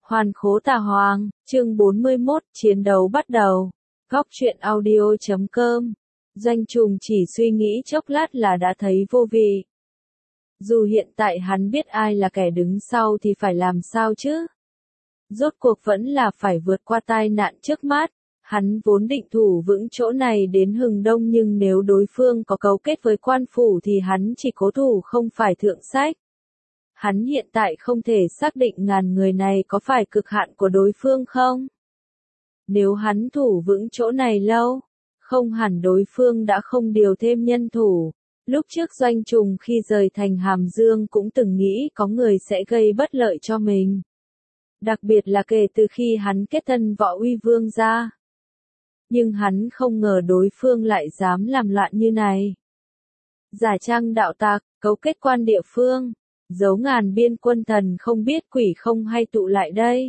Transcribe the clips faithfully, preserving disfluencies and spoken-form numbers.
Hoàn khố tà hoàng, chương bốn mươi mốt, chiến đấu bắt đầu. Góc truyện audio chấm com. Doanh Trùng chỉ suy nghĩ chốc lát là đã thấy vô vị. Dù hiện tại hắn biết ai là kẻ đứng sau thì phải làm sao chứ? Rốt cuộc vẫn là phải vượt qua tai nạn trước mắt. Hắn vốn định thủ vững chỗ này đến hừng đông, nhưng nếu đối phương có cấu kết với quan phủ thì hắn chỉ cố thủ không phải thượng sách. Hắn hiện tại không thể xác định ngàn người này có phải cực hạn của đối phương không. Nếu hắn thủ vững chỗ này lâu, không hẳn đối phương đã không điều thêm nhân thủ. Lúc trước Doanh Trùng khi rời thành Hàm Dương cũng từng nghĩ có người sẽ gây bất lợi cho mình. Đặc biệt là kể từ khi hắn kết thân Võ Uy Vương ra. Nhưng hắn không ngờ đối phương lại dám làm loạn như này. Giả trang đạo tặc, cấu kết quan địa phương, giấu ngàn biên quân thần không biết quỷ không hay tụ lại đây.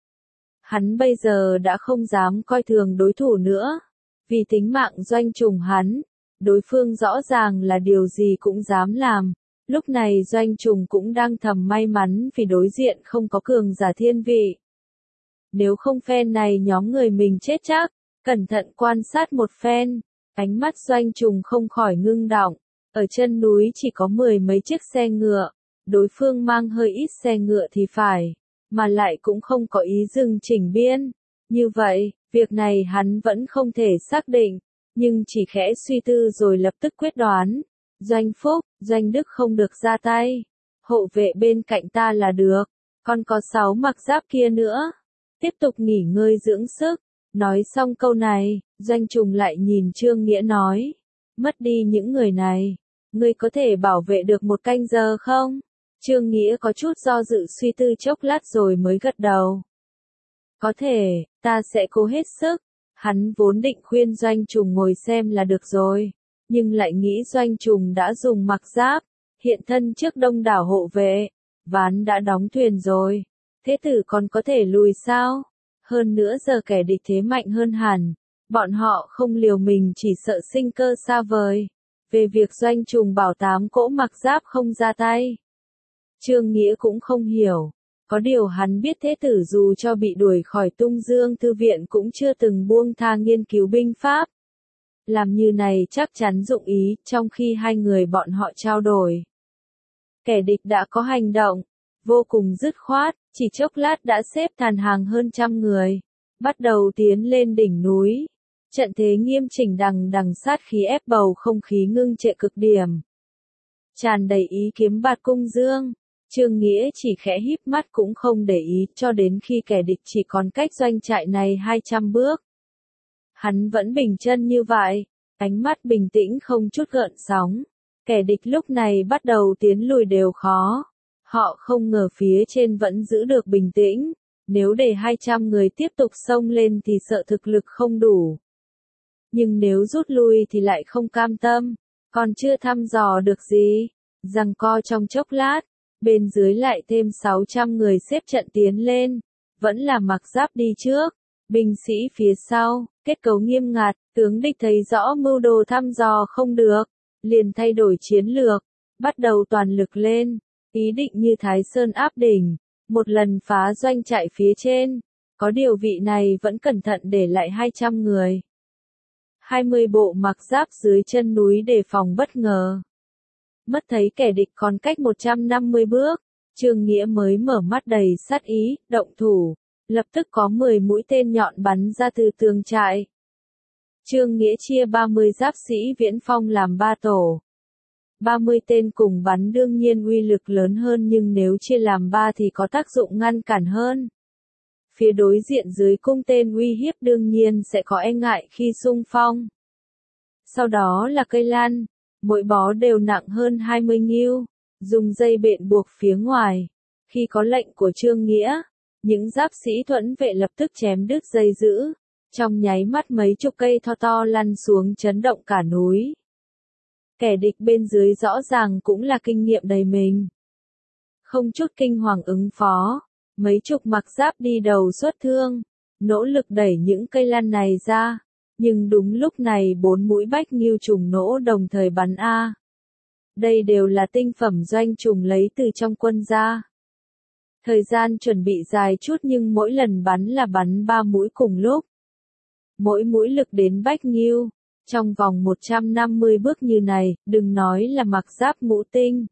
Hắn bây giờ đã không dám coi thường đối thủ nữa. Vì tính mạng Doanh Trùng hắn, đối phương rõ ràng là điều gì cũng dám làm. Lúc này Doanh Trùng cũng đang thầm may mắn vì đối diện không có cường giả thiên vị. Nếu không phen này nhóm người mình chết chắc. Cẩn thận quan sát một phen, ánh mắt Doanh Trùng không khỏi ngưng đọng. Ở chân núi chỉ có mười mấy chiếc xe ngựa, đối phương mang hơi ít xe ngựa thì phải, mà lại cũng không có ý dừng chỉnh biên. Như vậy, việc này hắn vẫn không thể xác định, nhưng chỉ khẽ suy tư rồi lập tức quyết đoán. Doanh Phúc, Doanh Đức không được ra tay, hộ vệ bên cạnh ta là được, còn có sáu mặc giáp kia nữa. Tiếp tục nghỉ ngơi dưỡng sức. Nói xong câu này, Doanh Trùng lại nhìn Trương Nghĩa nói, mất đi những người này, ngươi có thể bảo vệ được một canh giờ không? Trương Nghĩa có chút do dự suy tư chốc lát rồi mới gật đầu. Có thể, ta sẽ cố hết sức. Hắn vốn định khuyên Doanh Trùng ngồi xem là được rồi, nhưng lại nghĩ Doanh Trùng đã dùng mặc giáp, hiện thân trước đông đảo hộ vệ, ván đã đóng thuyền rồi, thế tử còn có thể lùi sao? Hơn nữa giờ kẻ địch thế mạnh hơn hẳn, bọn họ không liều mình chỉ sợ sinh cơ xa vời. Về việc Doanh Trùng bảo tám cỗ mặc giáp không ra tay, Trương Nghĩa cũng không hiểu. Có điều hắn biết thế tử dù cho bị đuổi khỏi Tung Dương Thư viện cũng chưa từng buông tha nghiên cứu binh pháp. Làm như này chắc chắn dụng ý, trong khi hai người bọn họ trao đổi. Kẻ địch đã có hành động, vô cùng dứt khoát. Chỉ chốc lát đã xếp thành hàng hơn trăm người, bắt đầu tiến lên đỉnh núi. Trận thế nghiêm chỉnh đằng đằng sát khí ép bầu không khí ngưng trệ cực điểm. Tràn đầy ý kiếm bạt cung dương, Trương Nghĩa chỉ khẽ híp mắt cũng không để ý cho đến khi kẻ địch chỉ còn cách doanh trại này hai trăm bước. Hắn vẫn bình chân như vậy, ánh mắt bình tĩnh không chút gợn sóng. Kẻ địch lúc này bắt đầu tiến lùi đều khó. Họ không ngờ phía trên vẫn giữ được bình tĩnh, nếu để hai trăm người tiếp tục xông lên thì sợ thực lực không đủ. Nhưng nếu rút lui thì lại không cam tâm, còn chưa thăm dò được gì. Giằng co trong chốc lát, bên dưới lại thêm sáu trăm người xếp trận tiến lên, vẫn là mặc giáp đi trước, binh sĩ phía sau, kết cấu nghiêm ngặt, tướng địch thấy rõ mưu đồ thăm dò không được, liền thay đổi chiến lược, bắt đầu toàn lực lên. Ý định như Thái Sơn áp đỉnh, một lần phá doanh trại phía trên, có điều vị này vẫn cẩn thận để lại hai trăm người. hai mươi bộ mặc giáp dưới chân núi đề phòng bất ngờ. Mất thấy kẻ địch còn cách một trăm năm mươi bước, Trương Nghĩa mới mở mắt đầy sát ý, động thủ, lập tức có mười mũi tên nhọn bắn ra từ tường trại. Trương Nghĩa chia ba mươi giáp sĩ viễn phong làm ba tổ. ba mươi tên cùng bắn đương nhiên uy lực lớn hơn, nhưng nếu chia làm ba thì có tác dụng ngăn cản hơn. Phía đối diện dưới cung tên uy hiếp đương nhiên sẽ có e ngại khi xung phong. Sau đó là cây lan, mỗi bó đều nặng hơn hai mươi nghiêu, dùng dây bện buộc phía ngoài. Khi có lệnh của Trương Nghĩa, những giáp sĩ thuẫn vệ lập tức chém đứt dây giữ, trong nháy mắt mấy chục cây to to lăn xuống chấn động cả núi. Kẻ địch bên dưới rõ ràng cũng là kinh nghiệm đầy mình. Không chút kinh hoàng ứng phó, mấy chục mặc giáp đi đầu xuất thương, nỗ lực đẩy những cây lan này ra, nhưng đúng lúc này bốn mũi bách nghiêu trùng nỗ đồng thời bắn a. Đây đều là tinh phẩm Doanh Trùng lấy từ trong quân ra. Thời gian chuẩn bị dài chút nhưng mỗi lần bắn là bắn ba mũi cùng lúc. Mỗi mũi lực đến bách nghiêu. Trong vòng một trăm năm mươi bước như này, đừng nói là mặc giáp ngũ tinh.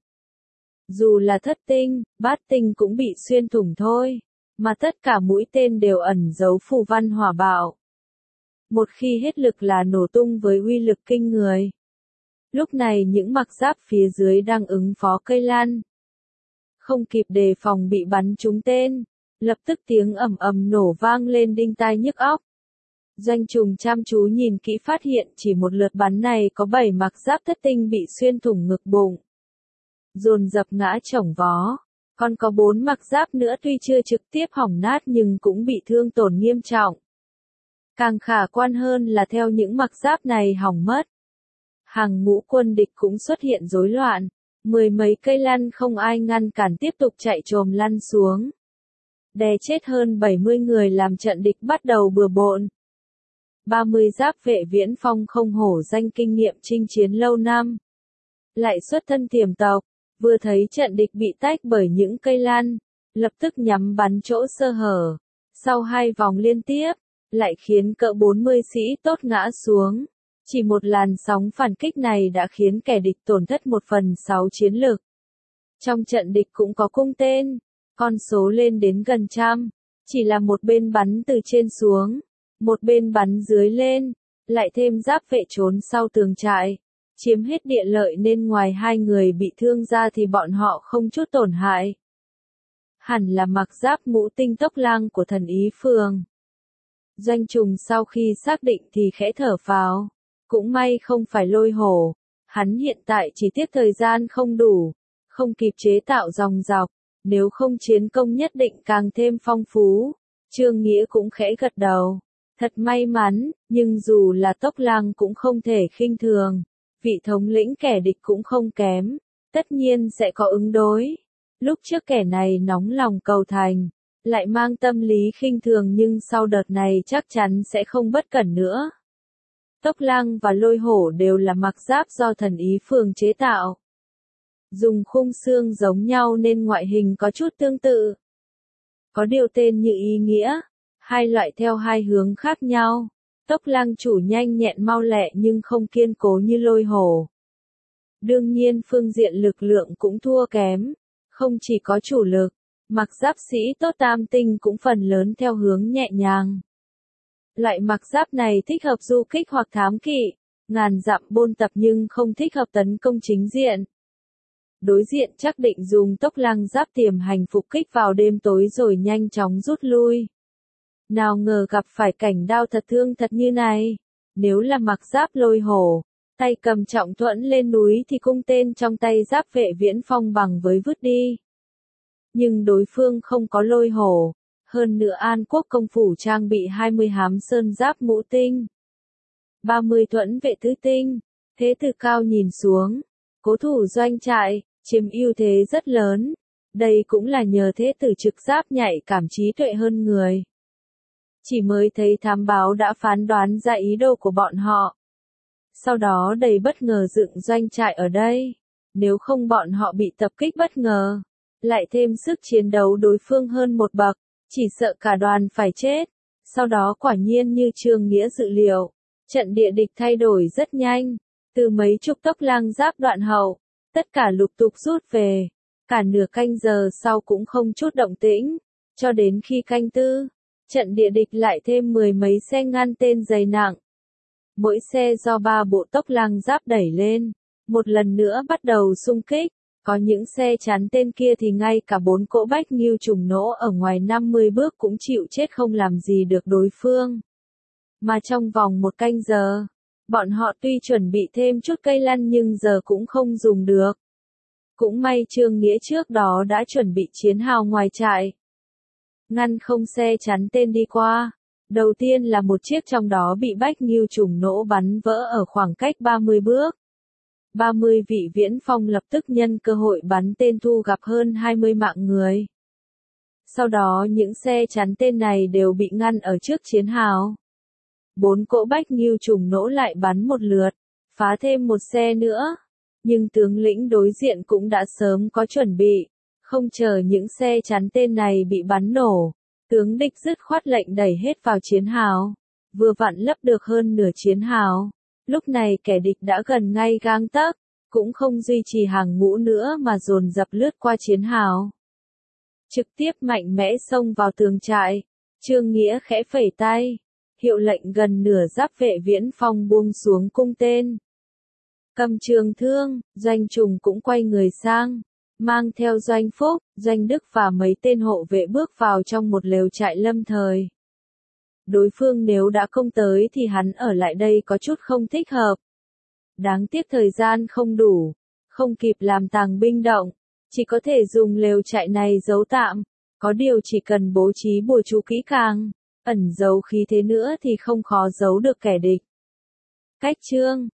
Dù là thất tinh, bát tinh cũng bị xuyên thủng thôi. Mà tất cả mũi tên đều ẩn giấu phù văn hỏa bạo. Một khi hết lực là nổ tung với uy lực kinh người. Lúc này những mặc giáp phía dưới đang ứng phó cây lan. Không kịp đề phòng bị bắn trúng tên. Lập tức tiếng ầm ầm nổ vang lên đinh tai nhức óc. Doanh trùng chăm chú nhìn kỹ phát hiện chỉ một lượt bắn này có bảy mặc giáp thất tinh bị xuyên thủng ngực bụng. Dồn dập ngã chồng vó. Còn có bốn mặc giáp nữa tuy chưa trực tiếp hỏng nát nhưng cũng bị thương tổn nghiêm trọng. Càng khả quan hơn là theo những mặc giáp này hỏng mất. Hàng ngũ quân địch cũng xuất hiện rối loạn. Mười mấy cây lăn không ai ngăn cản tiếp tục chạy trồm lăn xuống. Đè chết hơn bảy mươi người làm trận địch bắt đầu bừa bộn. ba mươi giáp vệ viễn phong không hổ danh kinh nghiệm chinh chiến lâu năm. Lại xuất thân tiềm tộc, vừa thấy trận địch bị tách bởi những cây lan, lập tức nhắm bắn chỗ sơ hở. Sau hai vòng liên tiếp, lại khiến cỡ bốn mươi sĩ tốt ngã xuống. Chỉ một làn sóng phản kích này đã khiến kẻ địch tổn thất một phần sáu chiến lực. Trong trận địch cũng có cung tên, con số lên đến gần trăm, chỉ là một bên bắn từ trên xuống. Một bên bắn dưới lên, lại thêm giáp vệ trốn sau tường trại, chiếm hết địa lợi nên ngoài hai người bị thương ra thì bọn họ không chút tổn hại. Hẳn là mặc giáp ngũ tinh tốc lang của thần Ý Phường. Doanh trùng sau khi xác định thì khẽ thở phào, cũng may không phải Lôi Hổ, hắn hiện tại chỉ tiếc thời gian không đủ, không kịp chế tạo dòng dọc, nếu không chiến công nhất định càng thêm phong phú. Trương Nghĩa cũng khẽ gật đầu. Thật may mắn, nhưng dù là tốc lang cũng không thể khinh thường. Vị thống lĩnh kẻ địch cũng không kém, tất nhiên sẽ có ứng đối. Lúc trước kẻ này nóng lòng cầu thành, lại mang tâm lý khinh thường nhưng sau đợt này chắc chắn sẽ không bất cẩn nữa. Tốc lang và Lôi Hổ đều là mặc giáp do thần Ý Phường chế tạo. Dùng khung xương giống nhau nên ngoại hình có chút tương tự. Có điều tên như ý nghĩa. Hai loại theo hai hướng khác nhau. Tốc lang chủ nhanh nhẹn mau lẹ nhưng không kiên cố như Lôi Hổ. Đương nhiên phương diện lực lượng cũng thua kém. Không chỉ có chủ lực, mặc giáp sĩ tốt tam tinh cũng phần lớn theo hướng nhẹ nhàng. Loại mặc giáp này thích hợp du kích hoặc thám kỵ, ngàn dặm bôn tập nhưng không thích hợp tấn công chính diện. Đối diện chắc định dùng tốc lang giáp tiềm hành phục kích vào đêm tối rồi nhanh chóng rút lui. Nào ngờ gặp phải cảnh đao thật thương thật như này. Nếu là mặc giáp Lôi Hổ, tay cầm trọng thuẫn lên núi thì cung tên trong tay giáp vệ viễn phong bằng với vứt đi. Nhưng đối phương không có Lôi Hổ. Hơn nữa An Quốc công phủ trang bị hai mươi hám sơn giáp ngũ tinh. ba mươi thuẫn vệ tứ tinh. Thế từ cao nhìn xuống. Cố thủ doanh trại, chiếm ưu thế rất lớn. Đây cũng là nhờ thế tử trực giáp nhạy cảm trí tuệ hơn người. Chỉ mới thấy thám báo đã phán đoán ra ý đồ của bọn họ. Sau đó đầy bất ngờ dựng doanh trại ở đây. Nếu không bọn họ bị tập kích bất ngờ. Lại thêm sức chiến đấu đối phương hơn một bậc. Chỉ sợ cả đoàn phải chết. Sau đó quả nhiên như Trương Nghĩa dự liệu. Trận địa địch thay đổi rất nhanh. Từ mấy chục tốc lang giáp đoạn hậu. Tất cả lục tục rút về. Cả nửa canh giờ sau cũng không chút động tĩnh. Cho đến khi canh tư. Trận địa địch lại thêm mười mấy xe ngăn tên dày nặng. Mỗi xe do ba bộ tốc lang giáp đẩy lên. Một lần nữa bắt đầu xung kích. Có những xe chắn tên kia thì ngay cả bốn cỗ bách nghiêu trùng nỗ ở ngoài năm mươi bước cũng chịu chết không làm gì được đối phương. Mà trong vòng một canh giờ, bọn họ tuy chuẩn bị thêm chút cây lăn nhưng giờ cũng không dùng được. Cũng may Trương Nghĩa trước đó đã chuẩn bị chiến hào ngoài trại. Ngăn không xe chắn tên đi qua. Đầu tiên là một chiếc trong đó bị bách nghiêu trùng nỗ bắn vỡ ở khoảng cách ba mươi bước. ba mươi vị viễn phong lập tức nhân cơ hội bắn tên thu gặp hơn hai mươi mạng người. Sau đó những xe chắn tên này đều bị ngăn ở trước chiến hào. Bốn cỗ bách nghiêu trùng nỗ lại bắn một lượt, phá thêm một xe nữa. Nhưng tướng lĩnh đối diện cũng đã sớm có chuẩn bị, Không chờ những xe chắn tên này bị bắn nổ, tướng địch dứt khoát lệnh đẩy hết vào chiến hào. Vừa vặn lấp được hơn nửa chiến hào. Lúc này kẻ địch đã gần ngay gang tấc, cũng không duy trì hàng ngũ nữa mà dồn dập lướt qua chiến hào. Trực tiếp mạnh mẽ xông vào tường trại. Trương Nghĩa khẽ phẩy tay, hiệu lệnh gần nửa giáp vệ viễn phong buông xuống cung tên. Cầm trường thương, Doanh Trùng cũng quay người sang, mang theo Doanh Phúc, Doanh Đức và mấy tên hộ vệ bước vào trong một lều trại lâm thời. Đối phương nếu đã công tới thì hắn ở lại đây có chút không thích hợp. Đáng tiếc thời gian không đủ, không kịp làm tàng binh động, chỉ có thể dùng lều trại này giấu tạm. Có điều chỉ cần bố trí bùa chú kỹ càng, ẩn giấu khí thế nữa thì không khó giấu được kẻ địch. Cách chương